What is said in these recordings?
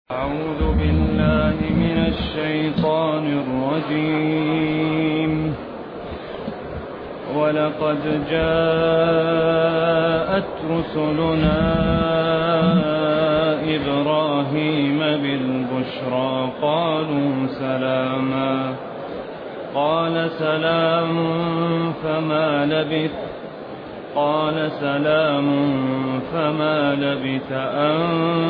أعوذ بالله من الشيطان الرجيم. ولقد جاءت رسلنا إبراهيم بالبشرى قالوا سلاما، قال سلام فما لبث أن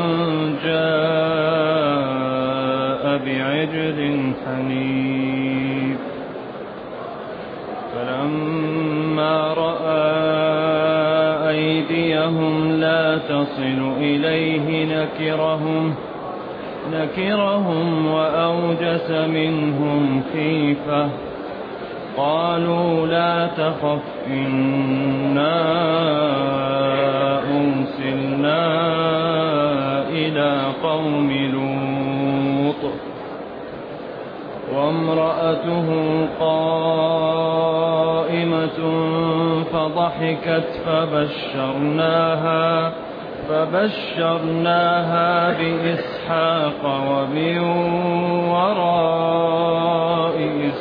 جاء بعجل حنيف. فلما رأى أيديهم لا تصل إليه نكرهم وأوجس منهم خيفة. قالوا لا تخف إنا أرسلنا إلى قوم لوط وامرأته قائمة فضحكت فبشرناها بإسحاق ومن وراء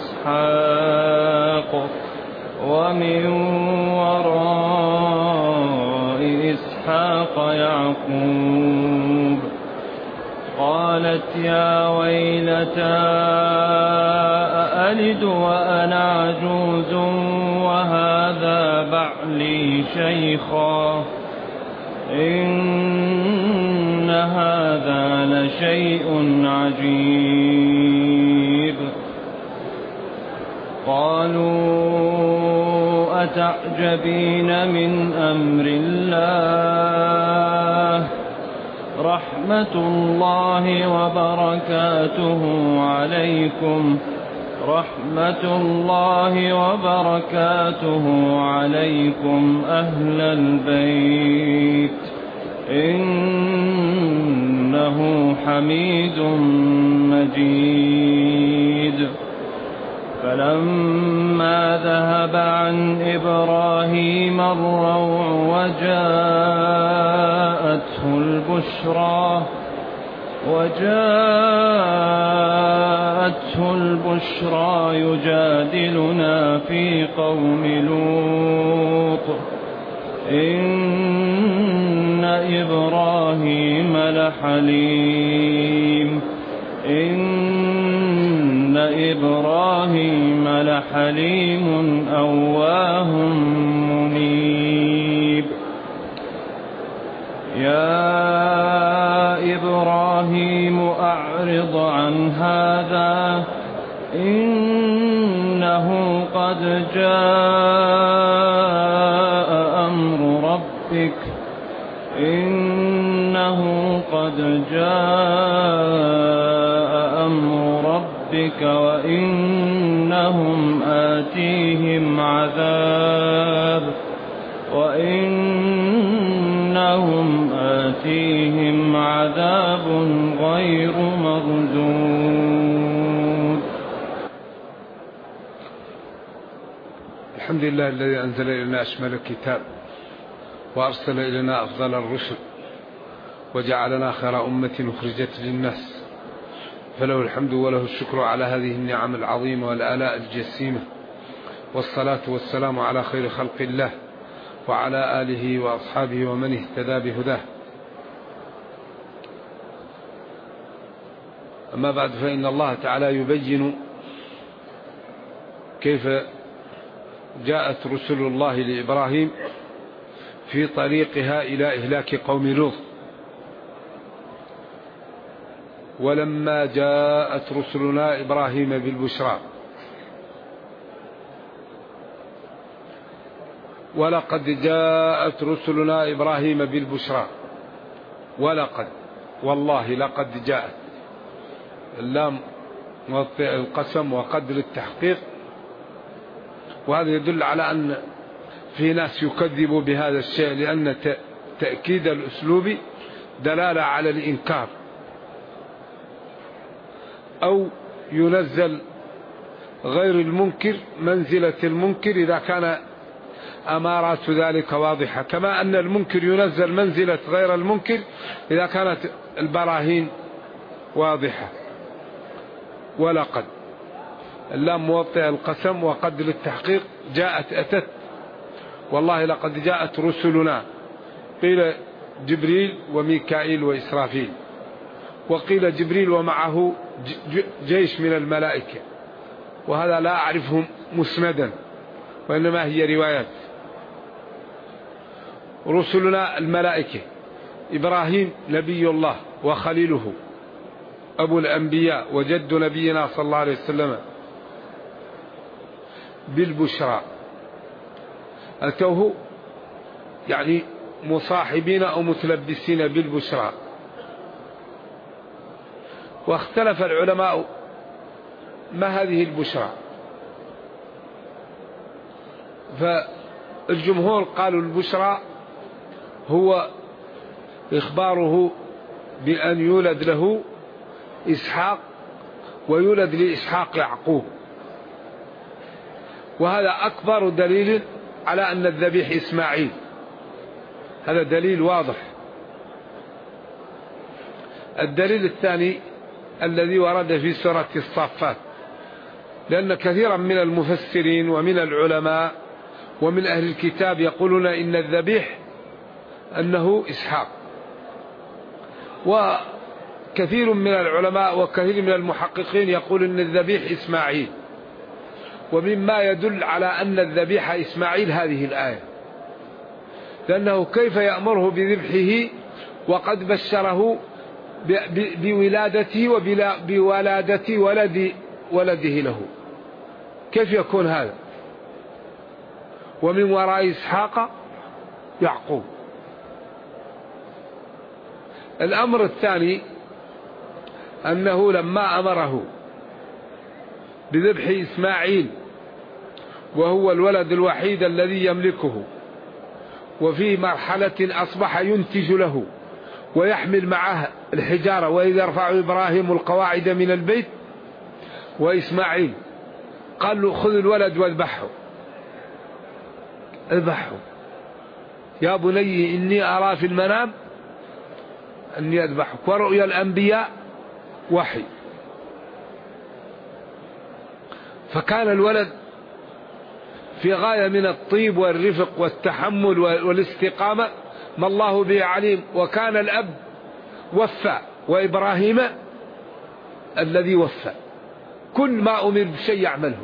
إسحاق يعقوب. قالت يا ويلتى أألد وأنا عجوز وهذا بعلي شيخا إن هذا لشيء عجيب. قالوا أتعجبين من أمر الله رحمة الله وبركاته عليكم أهل البيت إنه حميد مجيد. فلما ذهب عن إبراهيم الروع وجاءته البشرى يجادلنا في قوم لوط إن إبراهيم لحليم أواه منيب. يا إبراهيم أعرض عن هذا إنه قد جاء أمر ربك وإنهم آتيهم عذاب غير مردود. الحمد لله الذي أنزل إلينا أشمل الكتاب وأرسل إلينا أفضل الرسل وجعلنا خير أمة أخرجت للناس، فله الحمد وله الشكر على هذه النعم العظيمة والآلاء الجسيمة، والصلاة والسلام على خير خلق الله وعلى آله وأصحابه ومن اهتدى بهداه. أما بعد، فإن الله تعالى يبين كيف جاءت رسل الله لإبراهيم في طريقها إلى إهلاك قوم لوط. ولما جاءت رسلنا إبراهيم بالبشرى ولقد جاءت رسلنا إبراهيم بالبشرى ولقد، والله لقد جاءت، اللام القسم وقد للتحقيق، وهذا يدل على أن في ناس يكذبوا بهذا الشيء، لأن تأكيد الأسلوب دلالة على الإنكار، أو ينزل غير المنكر منزلة المنكر إذا كان أمارات ذلك واضحة، كما أن المنكر ينزل منزلة غير المنكر إذا كانت البراهين واضحة. ولقد اللام موطئ القسم، وقد للتحقيق جاءت أتت، والله لقد جاءت رسلنا، قيل جبريل وميكائيل وإسرافيل، وقيل جبريل ومعه جيش من الملائكة، وهذا لا أعرفهم مسندا وإنما هي روايات. رسلنا الملائكة، إبراهيم نبي الله وخليله أبو الأنبياء وجد نبينا صلى الله عليه وسلم، بالبشرى أتوه يعني مصاحبين أو متلبسين بالبشرى. واختلف العلماء ما هذه البشرى، فالجمهور قالوا البشرى هو إخباره بأن يولد له إسحاق ويولد لإسحاق يعقوب، وهذا أكبر دليل على أن الذبيح إسماعيل، هذا دليل واضح. الدليل الثاني الذي ورد في سورة الصافات، لأن كثيرا من المفسرين ومن العلماء ومن أهل الكتاب يقولون إن الذبيح أنه إسحاق، وكثير من العلماء وكثير من المحققين يقول إن الذبيح إسماعيل. ومما يدل على أن الذبيح إسماعيل هذه الآية، لأنه كيف يأمره بذبحه وقد بشره بولادته وبولادة ولده له، كيف يكون هذا؟ ومن وراء إسحاق يعقوب. الأمر الثاني أنه لما أمره بذبح إسماعيل وهو الولد الوحيد الذي يملكه، وفي مرحلة أصبح ينتج له ويحمل معه الحجارة، وإذا رفع إبراهيم القواعد من البيت وإسماعيل، قال له خذ الولد واذبحه، اذبحه يا بني إني أرى في المنام أني أذبحك، ورؤيا الأنبياء وحي. فكان الولد في غاية من الطيب والرفق والتحمل والاستقامة، ما الله به عليم. وكان الأب وفى، وإبراهيم الذي وفى، كل ما أمر بشيء يعمله،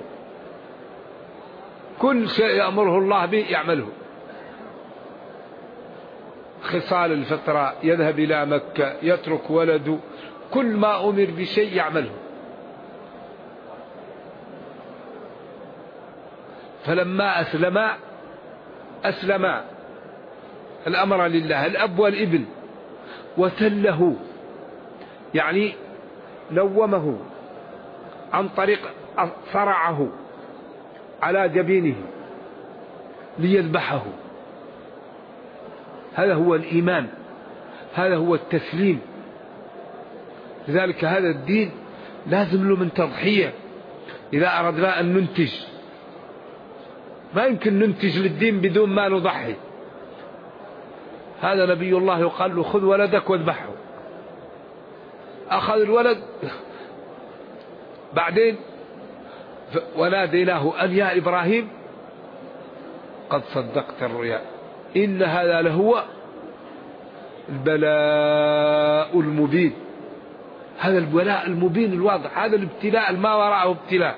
كل شيء يأمره الله به يعمله. خصال الفترة، يذهب إلى مكة، يترك ولده، كل ما أمر بشيء يعمله. فلما أسلم الأمر لله، الأب والابن، وتله يعني لومه عن طريق صرعه على جبينه ليذبحه. هذا هو الإيمان، هذا هو التسليم. لذلك هذا الدين لازم له من تضحية. إذا أردنا أن ننتج، ما يمكن ننتج للدين بدون ما نضحي. هذا نبي الله يقال له خذ ولدك واذبحه، أخذ الولد. بعدين وناديناه أن يا إبراهيم قد صدقت الرؤيا إن هذا لهو البلاء المبين. هذا البلاء المبين الواضح، هذا الابتلاء ما وراءه ابتلاء.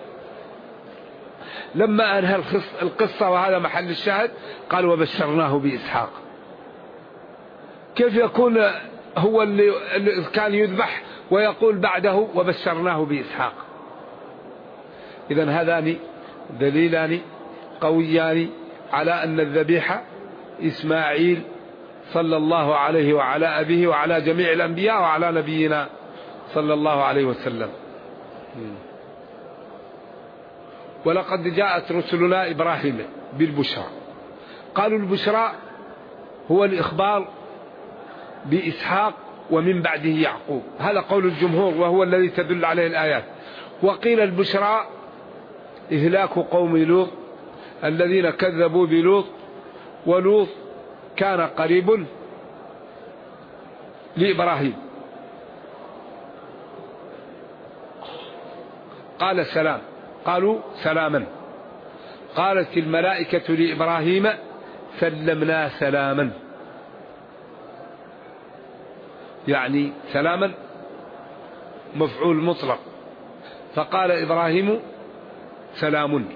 لما أنهى القصة، وهذا محل الشاهد، قال وبشرناه بإسحاق. كيف يكون هو اللي كان يذبح ويقول بعده وبشرناه بإسحاق؟ إذن هذان دليلان قويان على أن الذبيحة إسماعيل صلى الله عليه وعلى أبيه وعلى جميع الأنبياء وعلى نبينا صلى الله عليه وسلم. ولقد جاءت رسلنا إبراهيم بالبشرى. قالوا البشرى هو الإخبار بإسحاق ومن بعده يعقوب، هذا قول الجمهور وهو الذي تدل عليه الآيات. وقيل البشرى إهلاك قوم لوط الذين كذبوا بلوط، ولوط كان قريب لإبراهيم. قال سلام، قالوا سلاما. قالت الملائكة لإبراهيم سلمنا سلاما، يعني سلاما مفعول مطلق، فقال إبراهيم سلام،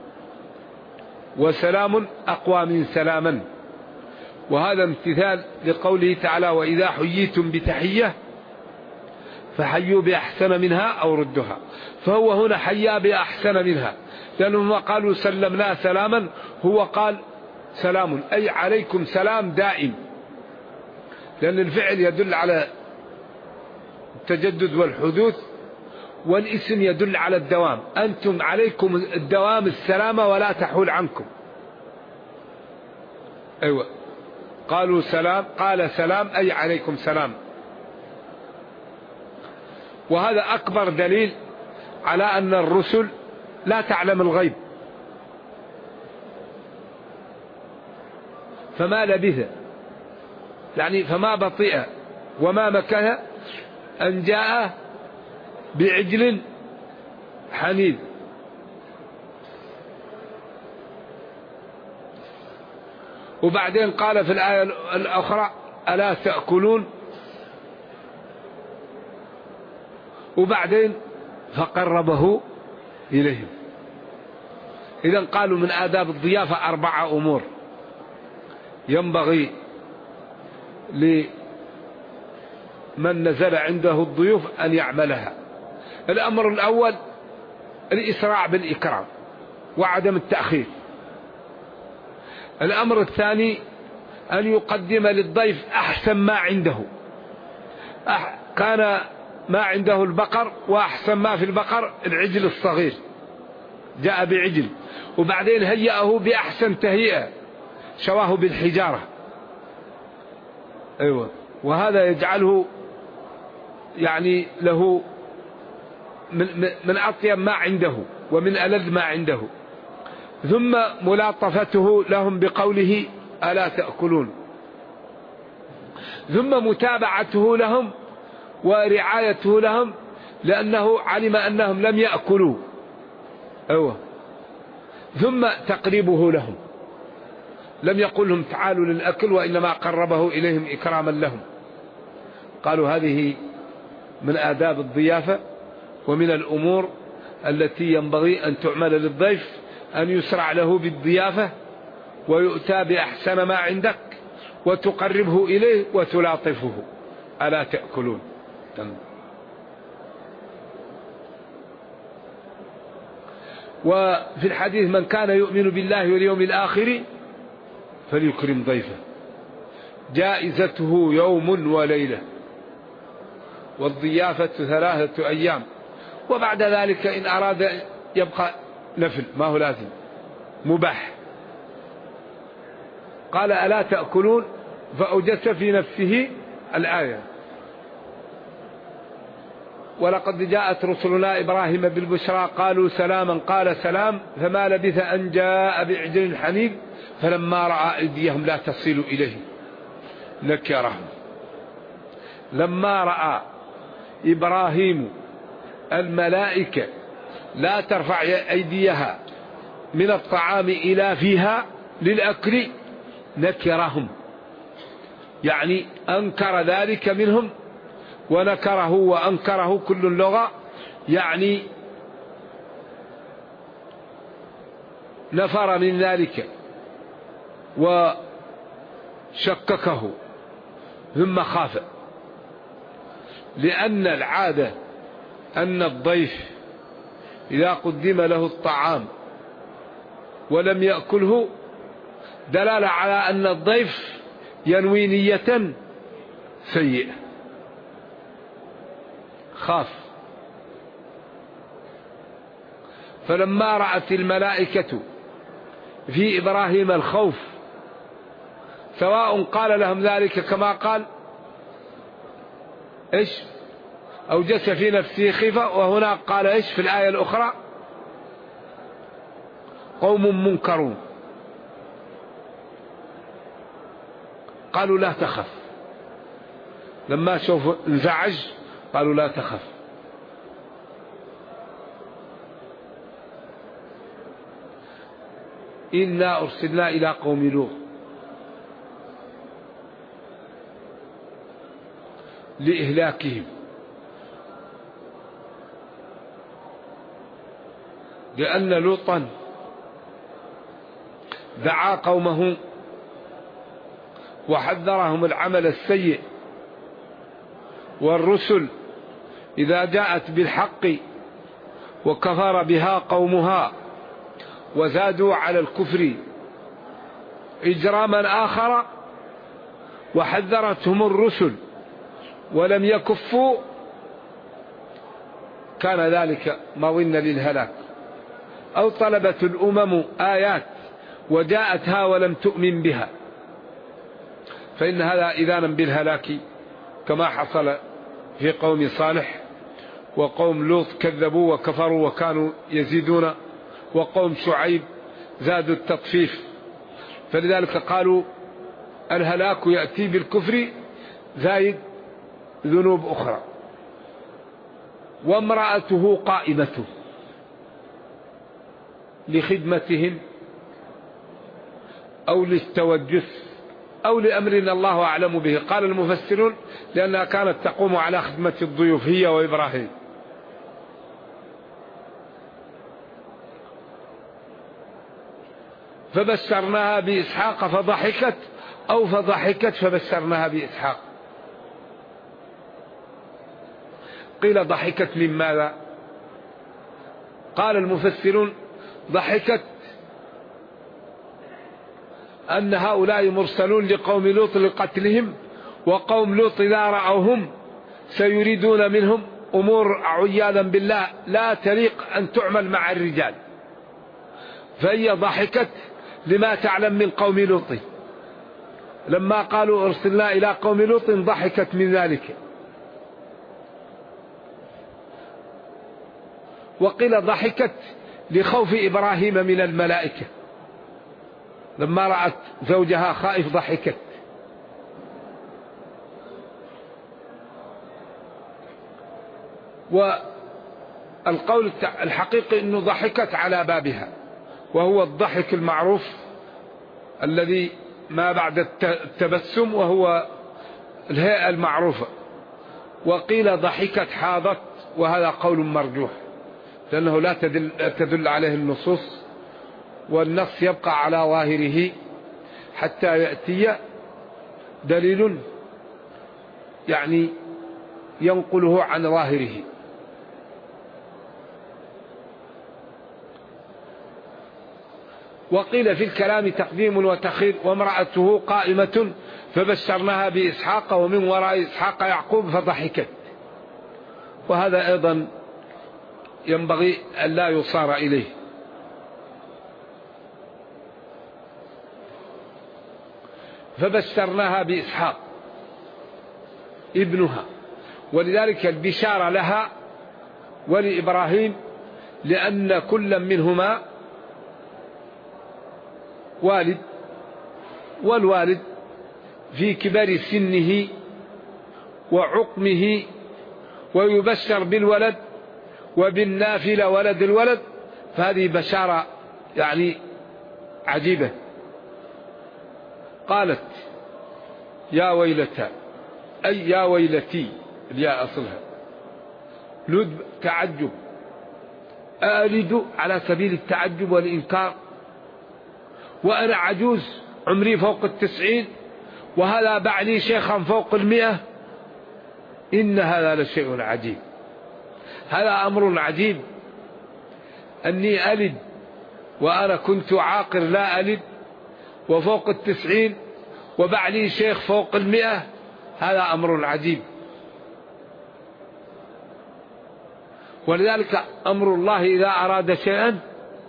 وسلام أقوى من سلاما. وهذا امتثال لقوله تعالى وإذا حييتم بتحية فحيوا بأحسن منها أو ردها، فهو هنا حيا بأحسن منها، لأنهم قالوا سلمنا سلاما، هو قال سلام أي عليكم سلام دائم، لأن الفعل يدل على التجدد والحدوث، والاسم يدل على الدوام، أنتم عليكم الدوام السلامة ولا تحول عنكم. أيوة، قالوا سلام، قال سلام أي عليكم سلام. وهذا أكبر دليل على أن الرسل لا تعلم الغيب، فما لبث يعني فما بطئ وما مكث أن جاء بعجل حنيذ. وبعدين قال في الآية الأخرى ألا تأكلون، وبعدين فقربه إليهم. إذن قالوا من آداب الضيافة 4 أمور ينبغي لمن نزل عنده الضيوف أن يعملها. الأمر الأول الإسراع بالإكرام وعدم التأخير. الأمر الثاني أن يقدم للضيف أحسن ما عنده. كان ما عنده البقر، وأحسن ما في البقر العجل الصغير، جاء بعجل وبعدين هيأه بأحسن تهيئة، شواه بالحجارة. أيوة، وهذا يجعله يعني له من أطيب ما عنده ومن ألذ ما عنده. ثم ملاطفته لهم بقوله ألا تأكلون، ثم متابعته لهم ورعايته لهم، لأنه علم أنهم لم يأكلوا. أيوة، ثم تقريبه لهم، لم يقل لهم تعالوا للأكل، وإنما قربه إليهم إكراما لهم. قالوا هذه من آداب الضيافة ومن الأمور التي ينبغي أن تعمل للضيف، أن يسرع له بالضيافة ويؤتى بأحسن ما عندك وتقربه إليه وتلاطفه. ألا تأكلون. وفي الحديث من كان يؤمن بالله واليوم الآخر فليكرم ضيفه، جائزته يوم وليلة، والضيافة 3 أيام، وبعد ذلك إن أراد يبقى نفل، ما هو لازم، مباح. قال ألا تأكلون، فأوجس في نفسه الآية ولقد جاءت رسلنا إبراهيم بالبشرى قالوا سلاما قال سلام، فما لبث أن جاء بعجل حنيذ فلما رأى أيديهم لا تصل إليه نكرهم. لما رأى إبراهيم الملائكة لا ترفع أيديها من الطعام إلى فيها للأكل نكرهم، يعني أنكر ذلك منهم، ونكره وأنكره كل اللغة، يعني نفر من ذلك وشككه ثم خاف. لأن العادة أن الضيف إذا قدم له الطعام ولم يأكله دلالة على أن الضيف ينوي نية سيئة، خاف. فلما رأت الملائكة في إبراهيم الخوف، سواء قال لهم ذلك كما قال إيش أوجس في نفسه خيفة، وهنا قال إيش في الآية الأخرى قوم منكرون، قالوا لا تخف. لما شوفوا انزعج قالوا لا تخف. إنا أرسلنا إلى قوم لوط لإهلاكهم، لأن لوطا دعا قومه وحذرهم العمل السيء، والرسل إذا جاءت بالحق وكفر بها قومها وزادوا على الكفر إجراما آخر وحذرتهم الرسل ولم يكفوا، كان ذلك مظنة للهلاك. أو طلبت الأمم آيات وجاءتها ولم تؤمن بها، فإن هذا إذانا بالهلاك، كما حصل في قوم صالح وقوم لوط كذبوا وكفروا وكانوا يزيدون، وقوم شعيب زادوا التطفيف. فلذلك قالوا الهلاك يأتي بالكفر زايد ذنوب أخرى. وامرأته قائمة لخدمتهم أو للتوجس أو لأمر الله أعلم به. قال المفسرون لأنها كانت تقوم على خدمة الضيوف هي وإبراهيم. فبشرناها بإسحاق فضحكت، أو فضحكت فبشرناها بإسحاق. قيل ضحكت من ماذا؟ قال المفسرون ضحكت أن هؤلاء مرسلون لقوم لوط لقتلهم، وقوم لوط إذا رأوهم سيريدون منهم أمور عياذا بالله لا تليق أن تعمل مع الرجال، فهي ضحكت لما تعلم من قوم لوط. لما قالوا أرسلنا إلى قوم لوط ضحكت من ذلك. وقيل ضحكت لخوف إبراهيم من الملائكة، لما رأت زوجها خائف ضحكت. والقول الحقيقي أنه ضحكت على بابها، وهو الضحك المعروف الذي ما بعد التبسم، وهو الهيئة المعروفة. وقيل ضحكت حاضت، وهذا قول مرجوح لأنه لا تدل عليه النصوص، والنص يبقى على ظاهره حتى يأتي دليل يعني ينقله عن ظاهره. وقيل في الكلام تقديم وتأخير. وامرأته قائمة فبشرناها بإسحاق ومن وراء إسحاق يعقوب فضحكت، وهذا أيضا ينبغي أن لا يصار إليه. فبشرناها بإسحاق ابنها، ولذلك البشارة لها ولإبراهيم، لأن كل منهما والد، والوالد في كبر سنه وعقمه، ويبشر بالولد وبالنافلة ولد الولد، فهذه بشارة يعني عجيبة. قالت يا ويلتا، أي يا ويلتي، الياء أصلها لد تعجب، ألد على سبيل التعجب والإنكار، وأنا عجوز عمري فوق 90، وهذا بعلي شيخا فوق 100. إن هذا لشيء عجيب، هذا أمر عجيب أني ألد وأنا كنت عاقر لا ألد، وفوق 90 وبعلي شيخ فوق 100، هذا أمر عجيب. ولذلك أمر الله إذا أراد شيئا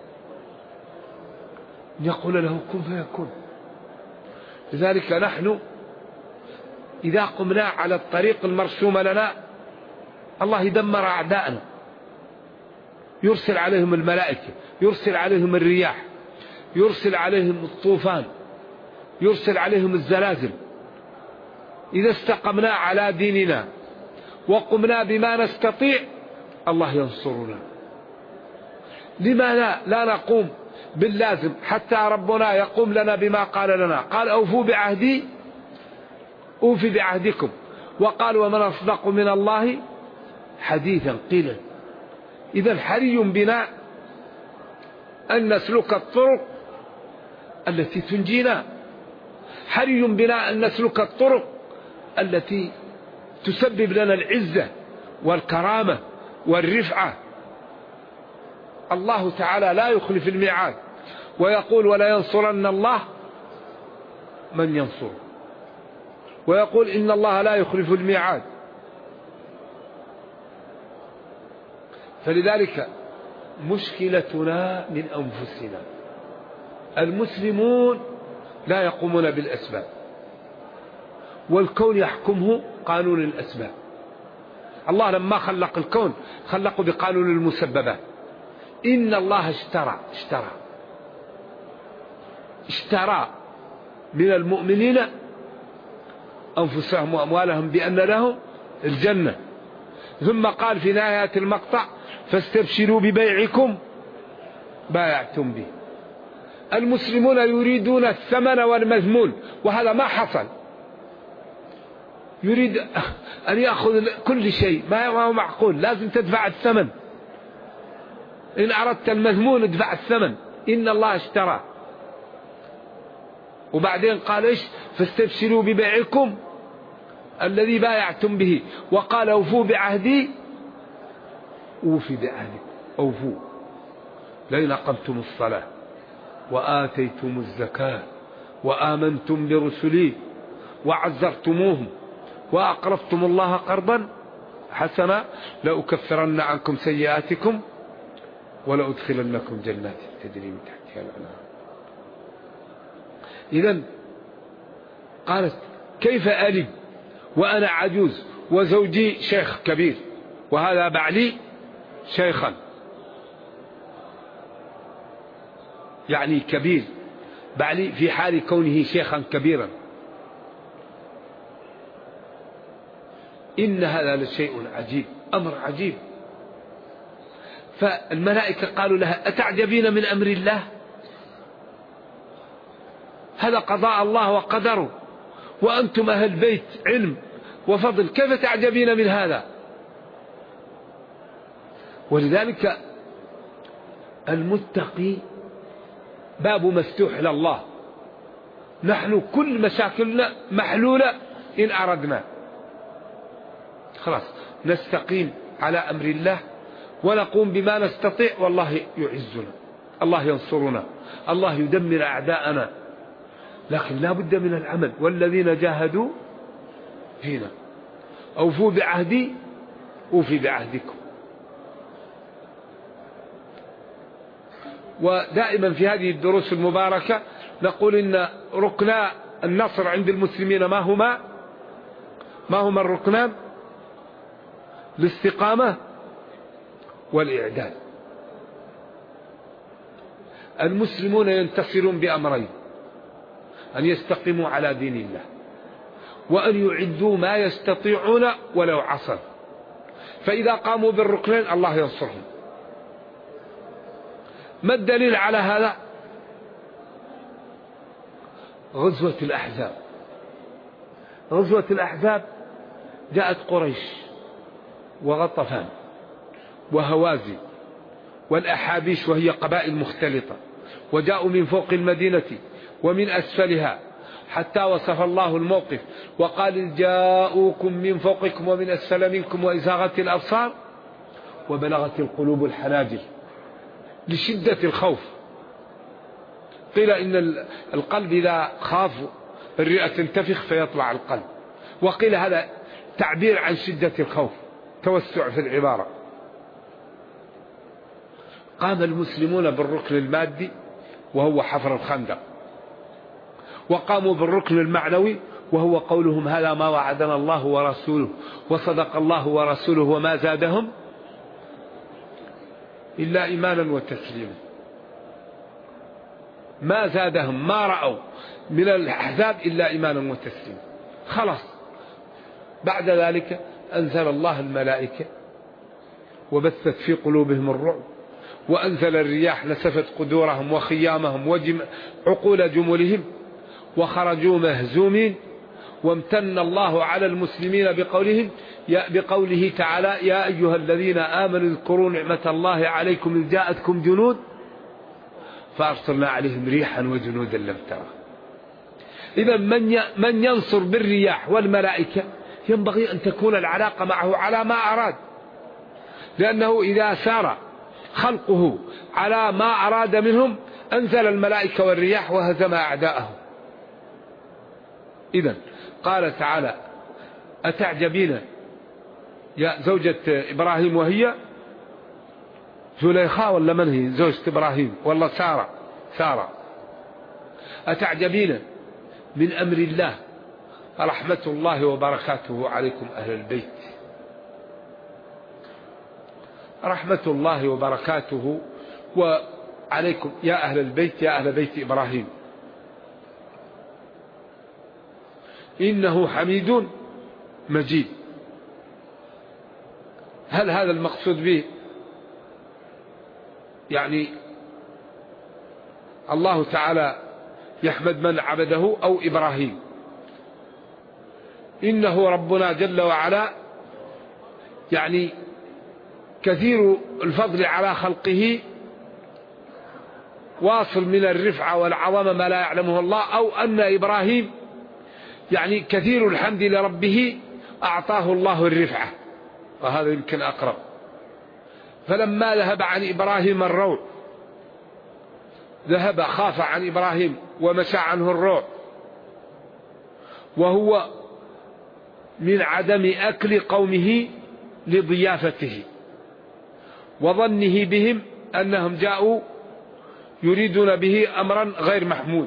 يقول له كن فيكون. لذلك نحن إذا قمنا على الطريق المرسوم لنا الله يدمر أعداءنا، يرسل عليهم الملائكة، يرسل عليهم الرياح، يرسل عليهم الطوفان، يرسل عليهم الزلازل. إذا استقمنا على ديننا وقمنا بما نستطيع الله ينصرنا. لما لا نقوم باللازم حتى ربنا يقوم لنا بما قال لنا. قال أوفوا بعهدي أوفي بعهدكم، وقال ومن أصدق من الله حديثا قيلا. إذا حري بنا أن نسلك الطرق التي تنجينا، حري بنا أن نسلك الطرق التي تسبب لنا العزة والكرامة والرفعة. الله تعالى لا يخلف الميعاد، ويقول ولا ينصرن الله من ينصره، ويقول إن الله لا يخلف الميعاد. فلذلك مشكلتنا من أنفسنا. المسلمون لا يقومون بالأسباب، والكون يحكمه قانون الأسباب. الله لما خلق الكون خلقه بقانون المسببات. إن الله اشترى من المؤمنين أنفسهم وأموالهم بأن لهم الجنة. ثم قال في نهاية المقطع فاستبشروا ببيعكم بايعتم به. المسلمون يريدون الثمن والمذمول، وهذا ما حصل. يريد أن يأخذ كل شيء، ما هو معقول، لازم تدفع الثمن. إن أردت المذمول ادفع الثمن. إن الله اشترى. وبعدين قال إيش؟ فاستبشروا ببيعكم الذي بايعتم به، وقال أوفوا بعهدي أوفي بعهدكم. أوفوا. لئن أقمتم الصلاة وآتيتم الزكاة وآمنتم برسلي وعزرتموهم وأقرضتم الله قرضا حسنا لأكفرن عنكم سيئاتكم ولأدخلنكم جنات تجري من تحتها الأنهار. إذن قالت كيف ألد وأنا عجوز وزوجي شيخ كبير وهذا بعلي شيخا، يعني كبير، بعلي في حال كونه شيخا كبيرا. إن هذا لشيء عجيب، أمر عجيب. فالملائكة قالوا لها أتعجبين من أمر الله؟ هذا قضاء الله وقدره، وأنتم أهل بيت علم وفضل، كيف تعجبين من هذا؟ ولذلك المتقي باب مفتوح لله. نحن كل مشاكلنا محلولة إن أردنا. خلاص نستقيم على أمر الله ونقوم بما نستطيع، والله يعزنا، الله ينصرنا، الله يدمر أعداءنا. لكن لا بد من العمل. والذين جاهدوا فينا أوفوا بعهدي أوفي بعهدكم. ودائما في هذه الدروس المباركة نقول إن ركنا النصر عند المسلمين ما هما الركنان؟ الاستقامة والإعداد. المسلمون ينتصرون بأمرين: أن يستقيموا على دين الله، وأن يعدوا ما يستطيعون ولو عصر. فإذا قاموا بالركنين الله ينصرهم. ما الدليل على هذا؟ غزوة الأحزاب. غزوة الأحزاب جاءت قريش وغطفان وهوازن والأحابيش، وهي قبائل مختلطة، وجاءوا من فوق المدينة ومن أسفلها، حتى وصف الله الموقف وقال جاءوكم من فوقكم ومن أسفل منكم وإزاغت الأبصار وبلغت القلوب الحناجر لشدة الخوف. قيل إن القلب إذا خاف الرئة تنتفخ فيطلع القلب، وقيل هذا تعبير عن شدة الخوف، توسع في العبارة. قام المسلمون بالركن المادي وهو حفر الخندق، وقاموا بالركن المعنوي وهو قولهم هذا ما وعدنا الله ورسوله وصدق الله ورسوله وما زادهم إلا إيمانا وتسليما. ما زادهم، ما رأوا من الأحزاب إلا إيمانا وتسليما. خلاص بعد ذلك أنزل الله الملائكة وبثت في قلوبهم الرعب، وأنزل الرياح نسفت قدورهم وخيامهم وعقول جملهم وخرجوا مهزومين، وامتن الله على المسلمين بقوله تعالى: يا أيها الذين آمنوا اذكروا نعمة الله عليكم إذ جاءتكم جنود فأرسلنا عليهم ريحا وجنودا لم ترى. إذا من ينصر بالرياح والملائكة ينبغي أن تكون العلاقة معه على ما أراد، لأنه إذا سار خلقه على ما أراد منهم أنزل الملائكة والرياح وهزم أعداءه. إذن قال تعالى: أتعجبين يا زوجة إبراهيم، وهي زليخاء ولا من هي زوجة إبراهيم والله سارة، أتعجبين من أمر الله رحمة الله وبركاته عليكم أهل البيت. رحمة الله وبركاته وعليكم يا أهل البيت، يا أهل بيت إبراهيم، إنه حميد مجيد. هل هذا المقصود به يعني الله تعالى يحمد من عبده أو إبراهيم؟ إنه ربنا جل وعلا يعني كثير الفضل على خلقه، واصل من الرفعة والعظمة ما لا يعلمه الله، أو أن إبراهيم يعني كثير الحمد لربه أعطاه الله الرفعة، وهذا يمكن أقرب. فلما ذهب عن إبراهيم الروع، خاف عن إبراهيم ومشى عنه الروع، وهو من عدم أكل قومه لضيافته وظنه بهم أنهم جاءوا يريدون به أمرا غير محمود.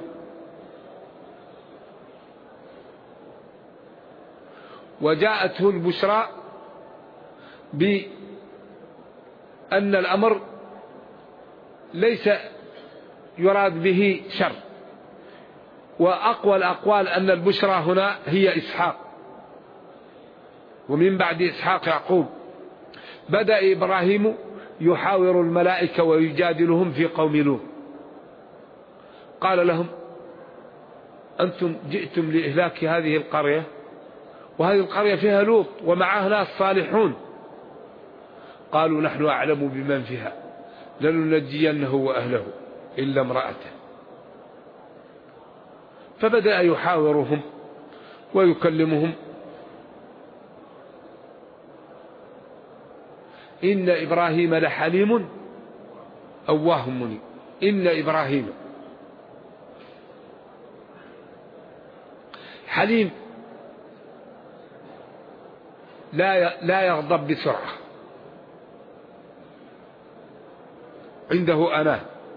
وجاءته البشرى بأن الأمر ليس يراد به شر، وأقوى الأقوال أن البشرى هنا هي إسحاق، ومن بعد إسحاق يعقوب. بدأ إبراهيم يحاور الملائكة ويجادلهم في قوم لوط، قال لهم: أنتم جئتم لإهلاك هذه القرية، وهذه القرية فيها لوط ومعه ناس صالحون. قالوا: نحن أعلم بمن فيها لننجينه وأهله إلا امرأته. فبدأ يحاورهم ويكلمهم: إن إبراهيم لحليم أواه منيب. إن إبراهيم حليم، لا يغضب بسرعة، عنده أناه.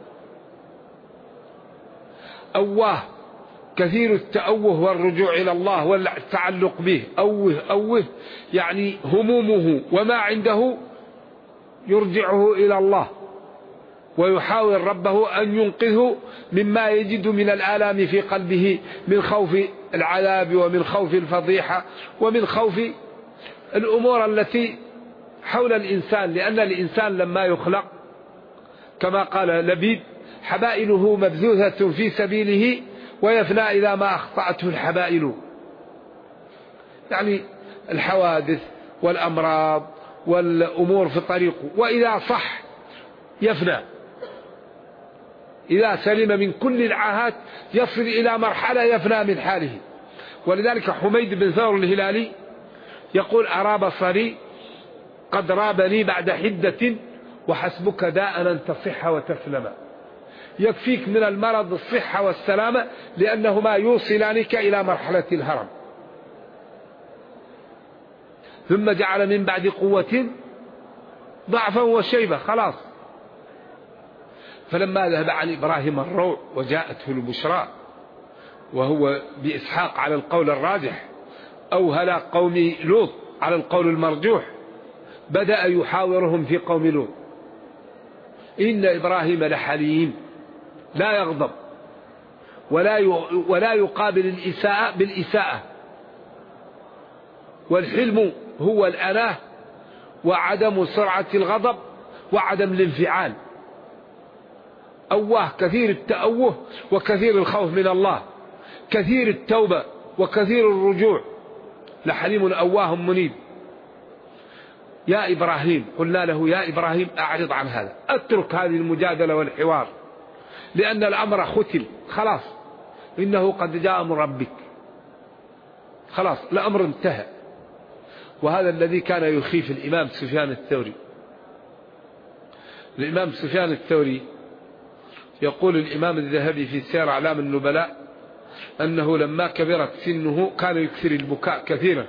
أواه كثير التأوه والرجوع إلى الله والتعلق به. أوه يعني همومه وما عنده يرجعه إلى الله، ويحاول ربه أن ينقذه مما يجد من الآلام في قلبه، من خوف العذاب ومن خوف الفضيحة ومن خوف الأمور التي حول الإنسان. لأن الإنسان لما يخلق كما قال لبيد: حبائله مبثوثة في سبيله ويفنى إذا ما أخطأته الحبائل. يعني الحوادث والأمراض والأمور في طريقه، وإذا صح يفنى، إذا سلم من كل العاهات يصل إلى مرحلة يفنى من حاله. ولذلك حميد بن ثور الهلالي يقول: أرى بصري قد رابني بعد حدة، وحسبك داء أن تصح وتسلم. يكفيك من المرض الصحة والسلامة، لأنهما يوصلانك إلى مرحلة الهرم. ثم جعل من بعد قوة ضعفا وشيبة، خلاص. فلما ذهب عن إبراهيم الروع وجاءته البشرى، وهو بإسحاق على القول الراجح، أو هلاك قوم لوط على القول المرجوح، بدأ يحاورهم في قوم لوط: إن إبراهيم لحليم، لا يغضب ولا يقابل الإساءة بالإساءة. والحلم هو الأناه وعدم سرعة الغضب وعدم الانفعال. أواه كثير التأوه وكثير الخوف من الله، كثير التوبة وكثير الرجوع، لحليم أواه منيب. يا إبراهيم، قلنا له يا إبراهيم أعرض عن هذا، اترك هذه المجادلة والحوار، لأن الأمر ختم خلاص، إنه قد جاء أمر ربك، خلاص الأمر انتهى. وهذا الذي كان يخيف الإمام سفيان الثوري. الإمام سفيان الثوري يقول الإمام الذهبي في سير أعلام النبلاء أنه لما كبرت سنه كان يكثر البكاء كثيرا،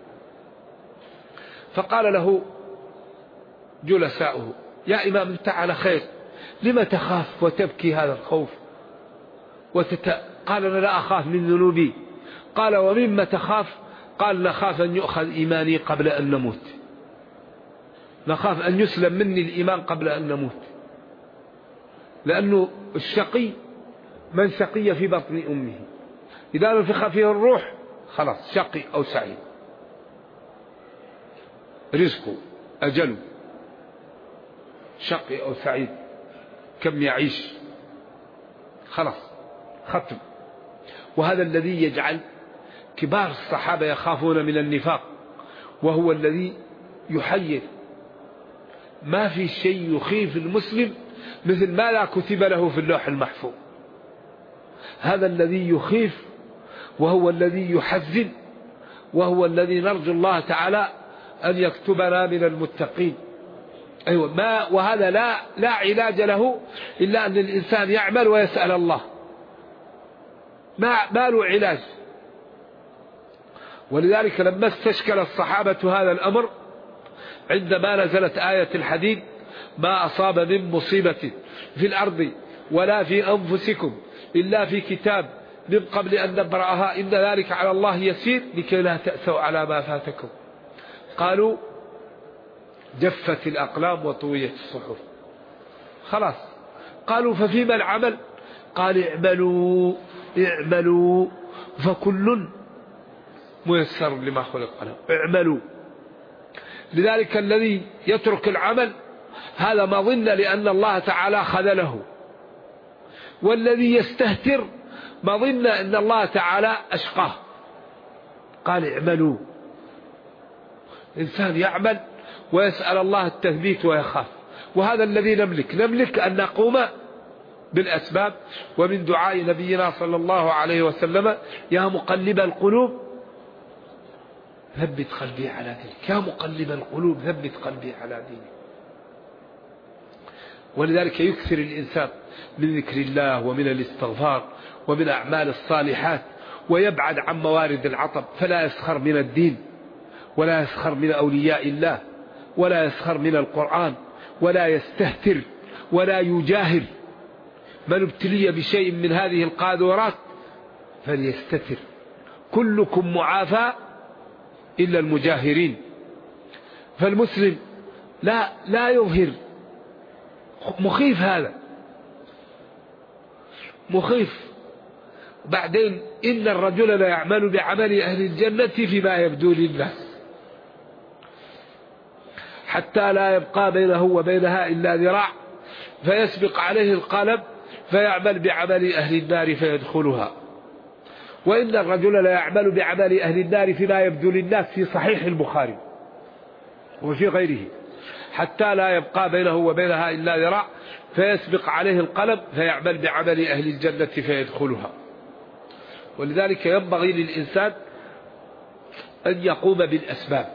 فقال له جلساؤه يا إمام أنت على خير، لما تخاف وتبكي هذا الخوف قال أنا لا أخاف من ذنوبي. قال ومما تخاف؟ قال نخاف أن يؤخذ إيماني قبل أن نموت، نخاف أن يسلم مني الإيمان قبل أن نموت، لأنه الشقي من شقي في بطن أمه، إذا نفخ فيه الروح خلاص شقي أو سعيد، رزقه أجله، شقي أو سعيد كم يعيش، خلاص ختم. وهذا الذي يجعل كبار الصحابة يخافون من النفاق، وهو الذي يحير. ما في شيء يخيف المسلم مثل ما لا كتب له في اللوح المحفوظ، هذا الذي يخيف وهو الذي يحزن، وهو الذي نرجو الله تعالى أن يكتبنا من المتقين. أيوة، وهذا لا علاج له إلا أن الإنسان يعمل ويسأل الله، ما له علاج. ولذلك لما استشكل الصحابة هذا الأمر عندما نزلت آية الحديد ما أصاب من مصيبة في الأرض ولا في أنفسكم إلا في كتاب من قبل أن نبرأها إن ذلك على الله يسير لكي لا تأسوا على ما فاتكم، قالوا جفت الأقلام وطويت الصحف، خلاص. قالوا ففيما العمل؟ قال اعملوا فكل ميسر لما خلق له، اعملوا. لذلك الذي يترك العمل هذا مظن لأن الله تعالى خذله، والذي يستهتر مظن أن الله تعالى أشقاه. قال اعملوا، إنسان يعمل ويسأل الله التثبيت ويخاف، وهذا الذي نملك أن نقوم بالأسباب. ومن دعاء نبينا صلى الله عليه وسلم يا مقلب القلوب ثبت قلبي على دينك، يا مقلب القلوب ثبت قلبي على دينك. ولذلك يكثر الإنسان من ذكر الله ومن الاستغفار ومن أعمال الصالحات، ويبعد عن موارد العطب، فلا يسخر من الدين ولا يسخر من أولياء الله ولا يسخر من القرآن ولا يستهتر ولا يجاهر. من ابتلي بشيء من هذه القاذورات فليستتر، كلكم معافى إلا المجاهرين. فالمسلم لا يظهر، مخيف، هذا مخيف. بعدين إن الرجل لا يعمل بعمل أهل الجنة فيما يبدو للناس حتى لا يبقى بينه وبينها إلا ذراع فيسبق عليه القلم فيعمل بعمل أهل النار فيدخلها. وإن الرجل لا يعمل بعمل أهل النار فيما يبدو للناس في صحيح البخاري وفي غيره حتى لا يبقى بينه وبينها إلا ذراع فيسبق عليه القلم فيعمل بعمل أهل الجنة فيدخلها. ولذلك ينبغي للإنسان أن يقوم بالأسباب،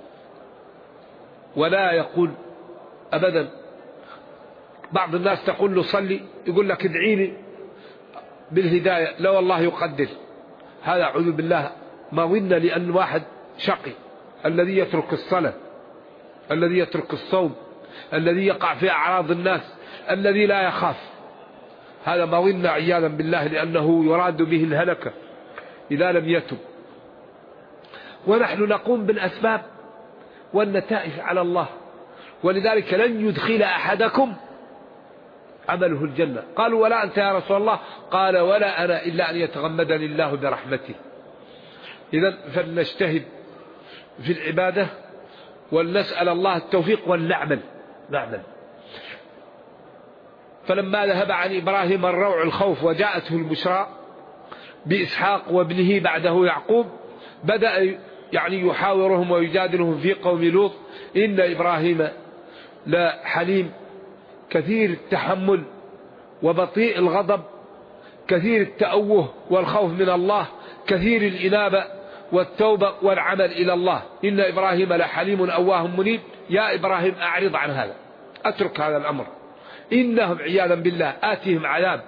ولا يقول أبدا. بعض الناس تقول له صلي يقول لك ادعيني بالهداية، لا والله يقدر. هذا أعوذ بالله مظن لأن واحد شقي، الذي يترك الصلاة، الذي يترك الصوم، الذي يقع في أعراض الناس، الذي لا يخاف، هذا مظن عياذا بالله لأنه يراد به الهلكة إذا لم يتب. ونحن نقوم بالأسباب والنتائج على الله. ولذلك لن يدخل أحدكم عمله الجنة. قالوا ولا أنت يا رسول الله؟ قال ولا أنا إلا أن يتغمدني الله برحمته. إذن فلنجتهد في العبادة ولنسأل الله التوفيق ولنعمل. فلما ذهب عن إبراهيم الروع الخوف وجاءته البشرى بإسحاق وابنه بعده يعقوب، بدأ يعني يحاورهم ويجادلهم في قوم لوط: إن إبراهيم لا حليم كثير التحمل وبطيء الغضب، كثير التأوه والخوف من الله، كثير الإنابة والتوبة والعمل إلى الله. إن إبراهيم لحليم أواه منيب. يا إبراهيم أعرض عن هذا، أترك هذا الأمر، إنهم عياذا بالله آتيهم عذاب،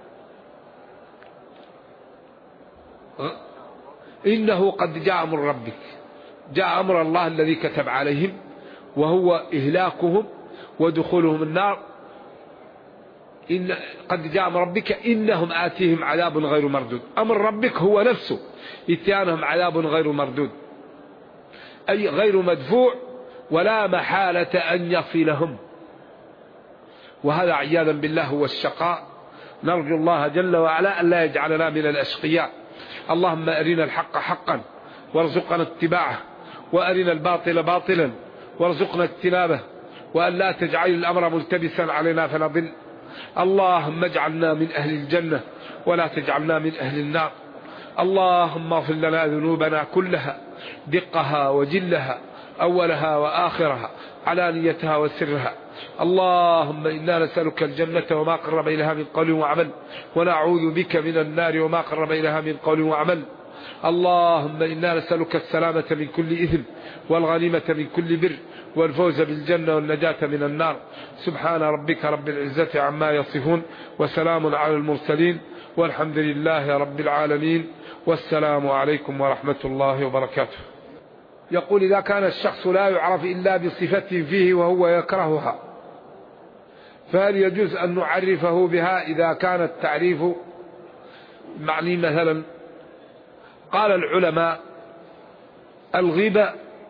إنه قد جاء أمر ربك، جاء أمر الله الذي كتب عليهم وهو إهلاكهم ودخولهم النار. إن قد جاء أمر ربك إنهم آتيهم عذاب غير مردود. أمر ربك هو نفسه إتيانهم عذاب غير مردود، أي غير مدفوع ولا محالة أن يصلهم، وهذا عياذا بالله هو الشقاء. نرجو الله جل وعلا أن لا يجعلنا من الأشقياء. اللهم أرنا الحق حقا وارزقنا اتباعه، وأرنا الباطل باطلا وارزقنا اجتنابه، وأن لا تجعل الأمر ملتبسا علينا فنضل. اللهم اجعلنا من أهل الجنة ولا تجعلنا من أهل النار. اللهم اغفر لنا ذنوبنا كلها، دقها وجلها، أولها وآخرها، علانيتها وسرها. اللهم إنا نسألك الجنة وما قرب إليها من قول وعمل، ونعوذ بك من النار وما قرب إليها من قول وعمل. اللهم إنا نسألك السلامة من كل إثم، والغنيمة من كل بر، والفوز بالجنة والنجاة من النار. سبحان ربك رب العزة عما يصفون، وسلام على المرسلين، والحمد لله رب العالمين، والسلام عليكم ورحمة الله وبركاته. يقول: إذا كان الشخص لا يعرف إلا بصفة فيه وهو يكرهها، فهل يجوز أن نعرفه بها إذا كان التعريف معني مثلا؟ قال العلماء: الغيبة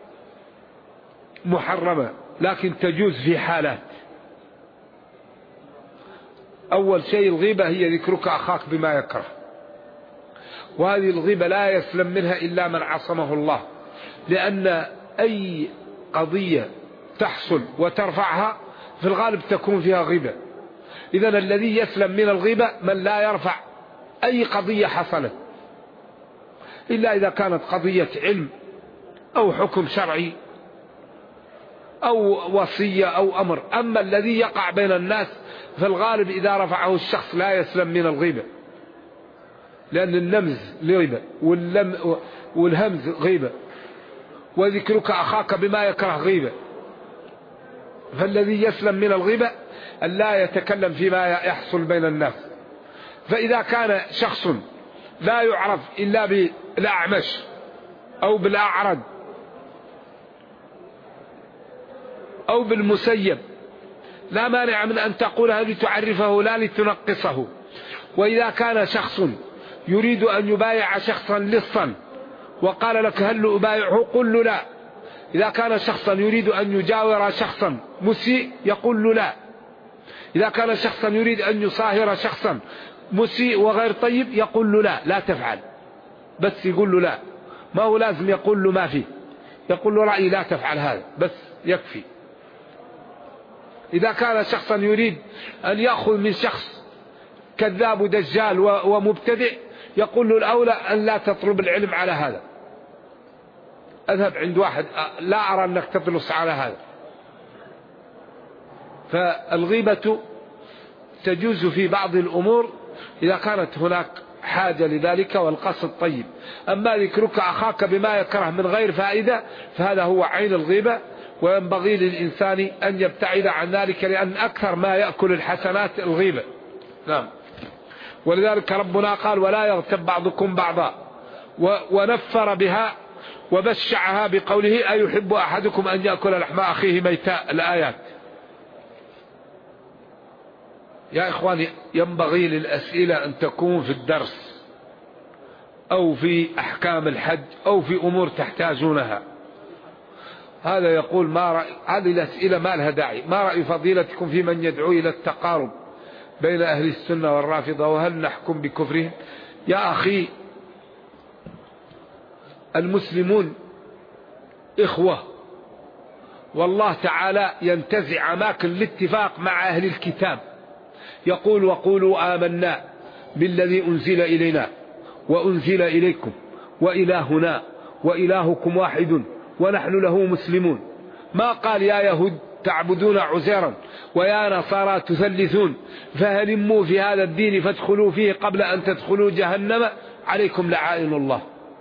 محرمة لكن تجوز في حالات. أول شيء الغيبة هي ذكرك أخاك بما يكره، وهذه الغيبة لا يسلم منها إلا من عصمه الله، لأن أي قضية تحصل وترفعها في الغالب تكون فيها غيبة. إذن الذي يسلم من الغيبة من لا يرفع أي قضية حصلت، إلا إذا كانت قضية علم أو حكم شرعي أو وصية أو أمر. أما الذي يقع بين الناس في الغالب إذا رفعه الشخص لا يسلم من الغيبة، لأن النمز غيبة والهمز غيبة، وذكرك أخاك بما يكره غيبة. فالذي يسلم من الغيبة أن لا يتكلم فيما يحصل بين الناس. فإذا كان شخص لا يعرف إلا بالأعمش أو بالأعرج أو بالمسيب لا مانع من أن تقولها لتعرفه لا لتنقصه. وإذا كان شخص يريد أن يبايع شخصا لصا وقال لك هل أبايعه؟ قل له لا. إذا كان شخصا يريد أن يجاور شخصا مسيء يقول له لا. إذا كان شخصا يريد أن يصاهر شخصا مسيء وغير طيب يقول له لا، لا تفعل، بس يقول له لا، ما هو لازم يقول له ما فيه، يقول له رأيي لا تفعل هذا بس يكفي. إذا كان شخصا يريد أن يأخذ من شخص كذاب ودجال ومبتدع يقول له الأولى أن لا تطلب العلم على هذا، أذهب عند واحد لا أرى أنك تدرس على هذا. فالغيبة تجوز في بعض الأمور إذا كانت هناك حاجة لذلك والقصد طيب. أما ذكرك أخاك بما يكره من غير فائدة فهذا هو عين الغيبة، وينبغي للإنسان أن يبتعد عن ذلك، لأن أكثر ما يأكل الحسنات الغيبة. نعم. ولذلك ربنا قال ولا يغتب بعضكم بعضا، ونفر بها وبشعها بقوله أيحب أحدكم أن يأكل لحم أخيه ميتا، الآيات. يا إخواني ينبغي للأسئلة أن تكون في الدرس أو في أحكام الحج أو في أمور تحتاجونها. هذا يقول ما رأي هذه الأسئلة ما لها داعي. ما رأي فضيلتكم في من يدعو إلى التقارب بين أهل السنة والرافضة، وهل نحكم بكفرهم؟ يا أخي المسلمون إخوة، والله تعالى ينتزع أماكن الاتفاق مع أهل الكتاب يقول وقولوا آمنا بالذي أنزل إلينا وأنزل إليكم وإلهنا وإلهكم واحد ونحن له مسلمون. ما قال يا يهود تعبدون عزيرا ويا نصارى تثلثون فهلموا في هذا الدين فادخلوا فيه قبل أن تدخلوا جهنم عليكم لعائن الله.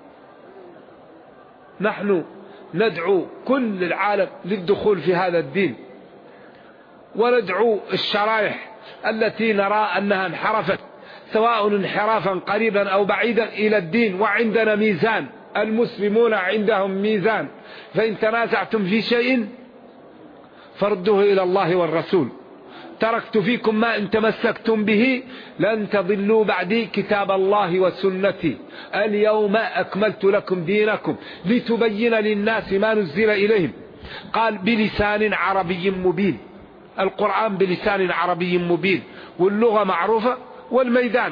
نحن ندعو كل العالم للدخول في هذا الدين، وندعو الشرائح التي نرى أنها انحرفت سواء انحرافا قريبا أو بعيدا إلى الدين، وعندنا ميزان، المسلمون عندهم ميزان، فإن تنازعتم في شيء فردوه إلى الله والرسول. تركت فيكم ما إن تمسكتم به لن تضلوا بعدي كتاب الله وسنتي اليوم أكملت لكم دينكم لتبين للناس ما نزل إليهم. قال بلسان عربي مبين، القرآن بلسان عربي مبين، واللغة معروفة والميدان.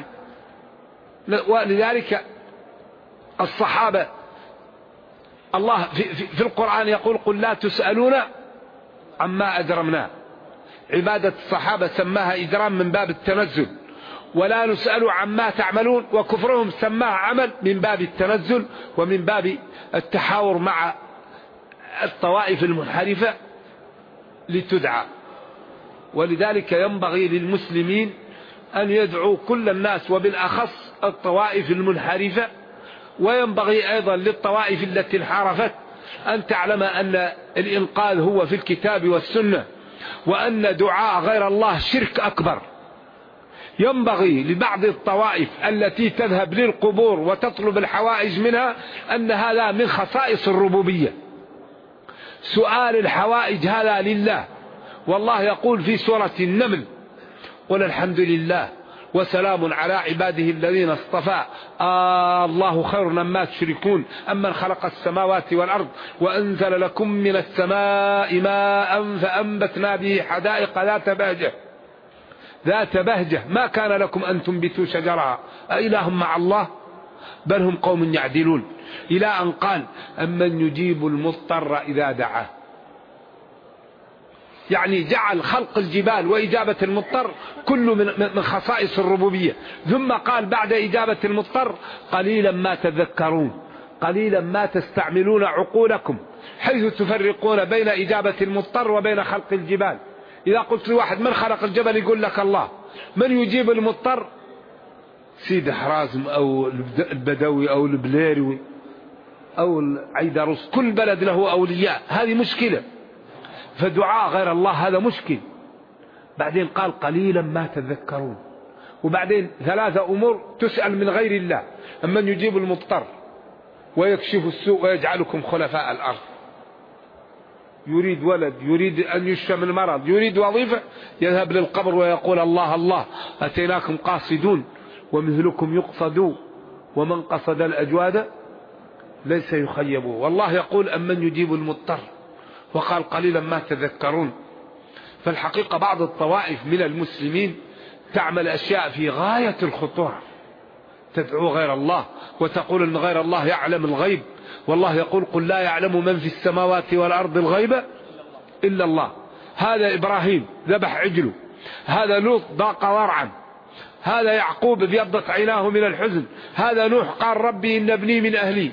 ولذلك الصحابة الله في القرآن يقول قل لا تسألون عما أجرمنا. عبادة الصحابة سماها إجرام من باب التنزل، ولا نسأل عما تعملون، وكفرهم سماها عمل من باب التنزل ومن باب التحاور مع الطوائف المنحرفة لتدعى. ولذلك ينبغي للمسلمين أن يدعوا كل الناس وبالأخص الطوائف المنحرفة، وينبغي أيضا للطوائف التي انحرفت أن تعلم أن الإنقاذ هو في الكتاب والسنة، وأن دعاء غير الله شرك أكبر. ينبغي لبعض الطوائف التي تذهب للقبور وتطلب الحوائج منها أن هذا من خصائص الربوبية. سؤال الحوائج هذا لله، والله يقول في سورة النمل قل الحمد لله وسلام على عباده الذين اصطفى الله خير مما تشركون أمن خلق السماوات والأرض وأنزل لكم من السماء ماء فأنبتنا به حدائق ذات بهجة ما كان لكم أن تنبتوا شجرها أإله مع الله بل هم قوم يعدلون، إلى أن قال أمن يجيب المضطر إذا دعاه. يعني جعل خلق الجبال وإجابة المضطر كله من خصائص الربوبية. ثم قال بعد إجابة المضطر قليلا ما تذكرون، قليلا ما تستعملون عقولكم حيث تفرقون بين إجابة المضطر وبين خلق الجبال. إذا قلت لواحد من خلق الجبل يقول لك الله، من يجيب المضطر سيد حرازم أو البدوي أو البليروي أو العيدروس، كل بلد له أولياء، هذه مشكلة. فدعاء غير الله هذا مشكل. بعدين قال قليلا ما تذكرون، وبعدين ثلاثة أمور تسأل من غير الله: أمن يجيب المضطر ويكشف السوء ويجعلكم خلفاء الأرض. يريد ولد، يريد أن يشفى من مرض، يريد وظيفة، يذهب للقبر ويقول الله الله أتيناكم قاصدون ومثلكم يقصدوا ومن قصد الأجواد ليس يخيب. والله يقول أمن يجيب المضطر، وقال قليلا ما تذكرون. فالحقيقة بعض الطوائف من المسلمين تعمل أشياء في غاية الخطورة، تدعو غير الله وتقول أن غير الله يعلم الغيب، والله يقول قل لا يعلم من في السماوات والأرض الغيب إلا الله. هذا إبراهيم ذبح عجله، هذا لوط ضاق ذرعا، هذا يعقوب بيضت عيناه من الحزن، هذا نوح قال ربي إن ابني من أهلي.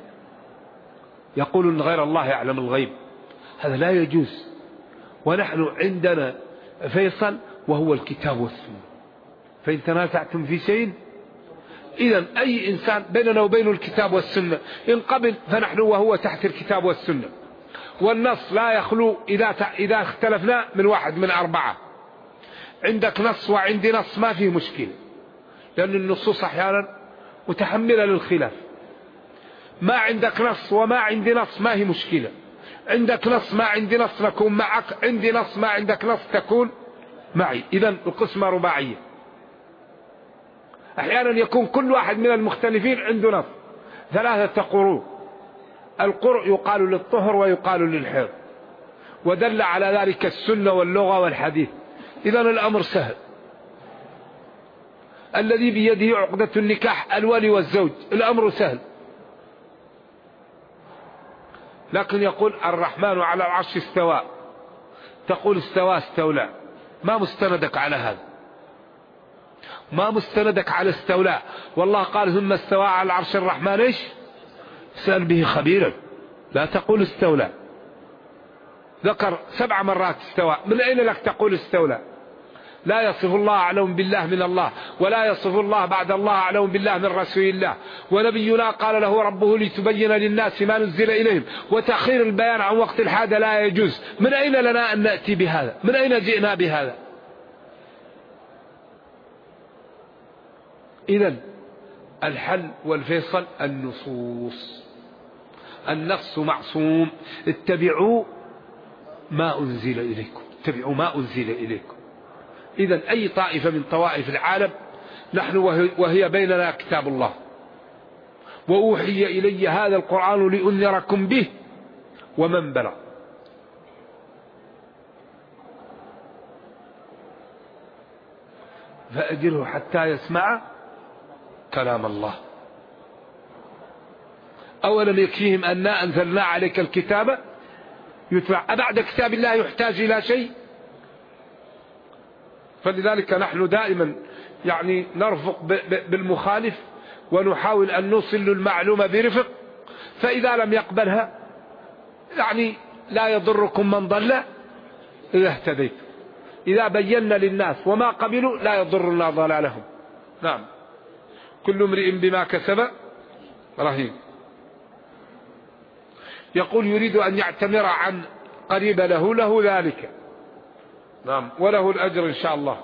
يقول أن غير الله يعلم الغيب، هذا لا يجوز. ونحن عندنا فيصل وهو الكتاب والسنة، فإن تنازعتم في شيء، إذن أي إنسان بيننا وبين الكتاب والسنة إن قبل فنحن وهو تحت الكتاب والسنة. والنص لا يخلو إذا اختلفنا من واحد من أربعة. عندك نص وعندي نص ما فيه مشكلة، لأن النصوص أحيانا متحملة للخلاف. ما عندك نص وما عندي نص ما هي مشكلة. عندك نص ما عندي نص نكون معك، عندي نص ما عندك نص تكون معي. إذن القسمة رباعية. أحيانا يكون كل واحد من المختلفين عنده نص. 3 قروء، القرء يقال للطهر ويقال للحيض، ودل على ذلك السنة واللغة والحديث. إذن الأمر سهل. الذي بيده عقدة النكاح الولي والزوج، الأمر سهل. لكن يقول الرحمن على العرش استوى، تقول استوى استولى، ما مستندك على هذا؟ ما مستندك على استولى. والله قال ثم استوى على العرش الرحمن ايش؟ سأل به خبيرا. لا تقول استولى. ذكر 7 مرات استوى، من أين لك تقول استولى؟ لا يصف الله أعلم بالله من الله، ولا يصف الله بعد الله أعلم بالله من رسول الله. ونبينا قال له ربه لتبين للناس ما نزل إليهم، وتأخير البيان عن وقت الحاجة لا يجوز. من أين لنا أن نأتي بهذا؟ من أين جئنا بهذا؟ إذن الحل والفيصل النصوص. النص معصوم. اتبعوا ما أنزل إليكم، اتبعوا ما أنزل إليكم. إذن أي طائفة من طوائف العالم، نحن وهي بيننا كتاب الله، وأوحي إلي هذا القرآن لأنذركم به ومن بلغ. فأجره حتى يسمع كلام الله. أولم يكفيهم أننا أنزلنا عليك الكتاب يتبع، أبعد كتاب الله يحتاج إلى شيء؟ فلذلك نحن دائما يعني نرفق بالمخالف، ونحاول أن نوصل المعلومة برفق، فإذا لم يقبلها يعني لا يضركم من ضل إذا اهتديت. إذا بينا للناس وما قبلوا لا يضرنا ضلالهم. نعم. كل امرئ بما كسب رهين. يقول يريد أن يعتمر عن قريب له ذلك. نعم، وله الأجر إن شاء الله.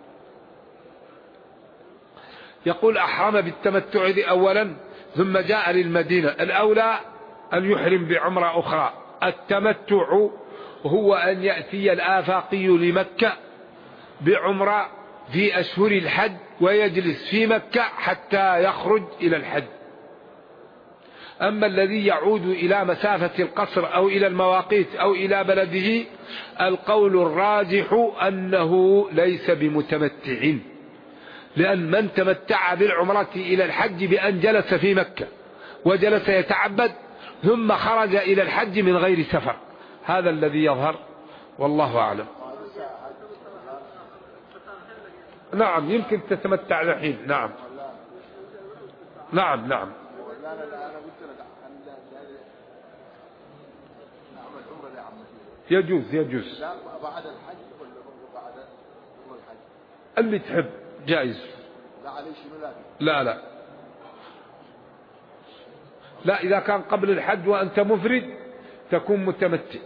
يقول أحرم بالتمتع أولا ثم جاء للمدينة، الأولى أن يحرم بعمرة أخرى. التمتع هو أن يأتي الآفاقي لمكة بعمرة في أشهر الحج ويجلس في مكة حتى يخرج إلى الحج. أما الذي يعود إلى مسافة القصر أو إلى المواقيت أو إلى بلده، القول الراجح أنه ليس بمتمتع، لأن من تمتع بالعمرة إلى الحج بأن جلس في مكة وجلس يتعبد ثم خرج إلى الحج من غير سفر، هذا الذي يظهر والله أعلم. نعم، يمكن تتمتع الحين. نعم نعم نعم. يجوز بعد الحج ولا بعد الحج؟ اللي تحب جائز. لا عليه شنو؟ لا إذا كان قبل الحج وأنت مفرد تكون متمتع.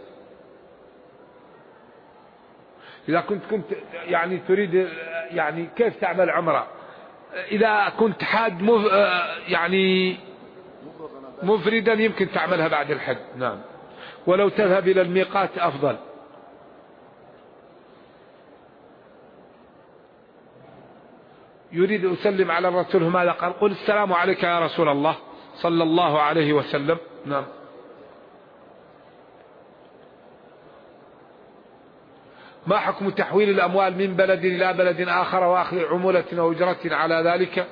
إذا كنت يعني تريد يعني كيف تعمل عمرة، إذا كنت حاج يعني مفردا يمكن تعملها بعد الحج. نعم، ولو تذهب إلى الميقات أفضل. يريد أسلم على الرسول، ماذا قال؟ قل السلام عليك يا رسول الله صلى الله عليه وسلم. نعم. ما حكم تحويل الأموال من بلد إلى بلد آخر وأخذ عمولة أو أجرة على ذلك؟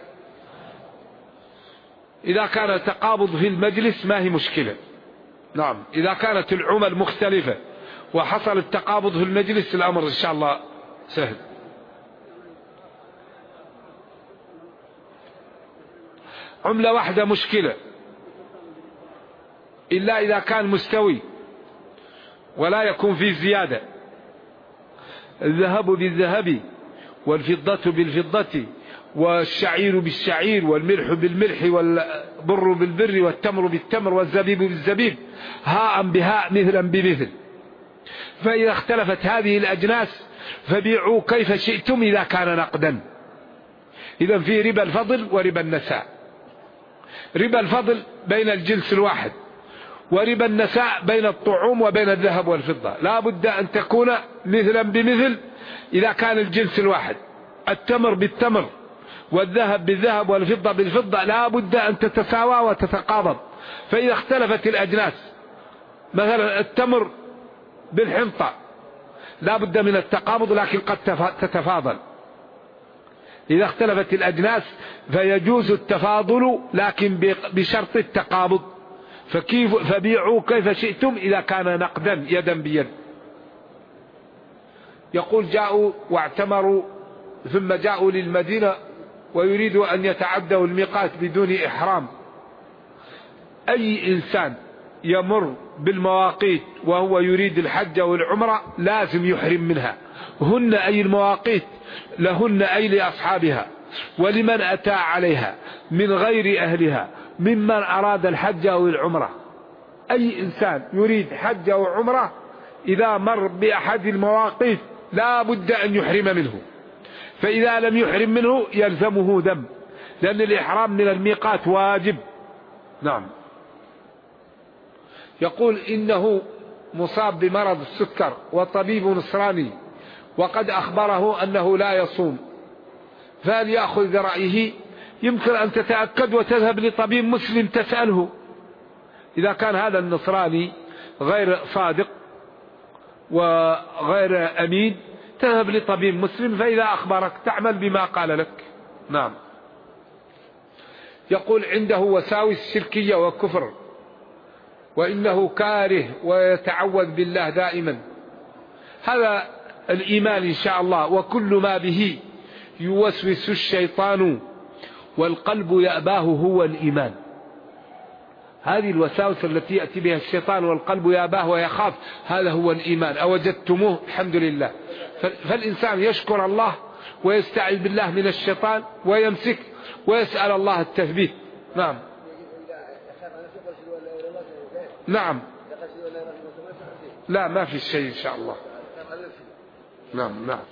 إذا كان تقابض في المجلس ما هي مشكلة. نعم، إذا كانت العمل مختلفة وحصل التقابض في المجلس الأمر إن شاء الله سهل. عملة واحدة مشكلة إلا إذا كان مستوي ولا يكون فيه زيادة. الذهب بالذهب والفضة بالفضة والشعير بالشعير والملح بالملح والبر بالبر والتمر بالتمر والزبيب بالزبيب، هاء بهاء مثلا بمثل. فإذا اختلفت هذه الأجناس فبيعوا كيف شئتم إذا كان نقدا. إذا في ربا الفضل وربا النساء. ربا الفضل بين الجنس الواحد، وربا النساء بين الطعوم وبين الذهب والفضة. لا بد أن تكون مثلا بمثل إذا كان الجنس الواحد. التمر بالتمر والذهب بالذهب والفضة بالفضة لا بد أن تتساوى وتتقابض. فإذا اختلفت الأجناس، مثلا التمر بالحنطة لا بد من التقابض لكن قد تتفاضل. إذا اختلفت الأجناس فيجوز التفاضل لكن بشرط التقابض. فبيعوا كيف شئتم إذا كان نقدا يدا بيد. يقول جاءوا واعتمروا ثم جاءوا للمدينة ويريدوا أن يتعدوا الميقات بدون إحرام. أي إنسان يمر بالمواقيت وهو يريد الحج والعمرة لازم يحرم منها، هن أي المواقيت لهن أي لأصحابها ولمن أتى عليها من غير أهلها ممن أراد الحج أو العمرة. أي إنسان يريد حج أو عمرة إذا مر بأحد المواقيت لا بد أن يحرم منه، فإذا لم يحرم منه يلزمه ذنب، لأن الإحرام من الميقات واجب. نعم. يقول إنه مصاب بمرض السكر وطبيب نصراني وقد أخبره أنه لا يصوم، فهل يأخذ برأيه؟ يمكن أن تتأكد وتذهب لطبيب مسلم تسأله. إذا كان هذا النصراني غير صادق وغير أمين تذهب لطبيب مسلم، فإذا أخبرك تعمل بما قال لك. نعم. يقول عنده وساوس شركية وكفر وإنه كاره ويتعوذ بالله دائما. هذا الإيمان إن شاء الله، وكل ما به يوسوس الشيطان والقلب يأباه هو الإيمان. هذه الوساوس التي يأتي بها الشيطان والقلب يأباه ويخاف، هذا هو الإيمان. أوجدتموه؟ الحمد لله. فالإنسان يشكر الله ويستعيذ بالله من الشيطان ويمسك ويسأل الله التثبيت. نعم. نعم. لا ما في شيء إن شاء الله. نعم. نعم.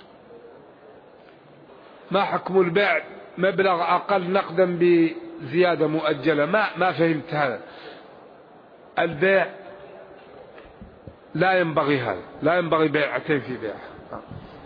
ما حكم البيع مبلغ أقل نقدا بزيادة مؤجلة؟ ما فهمت هذا. البيع لا ينبغي هذا، لا ينبغي بيعتين في بيع.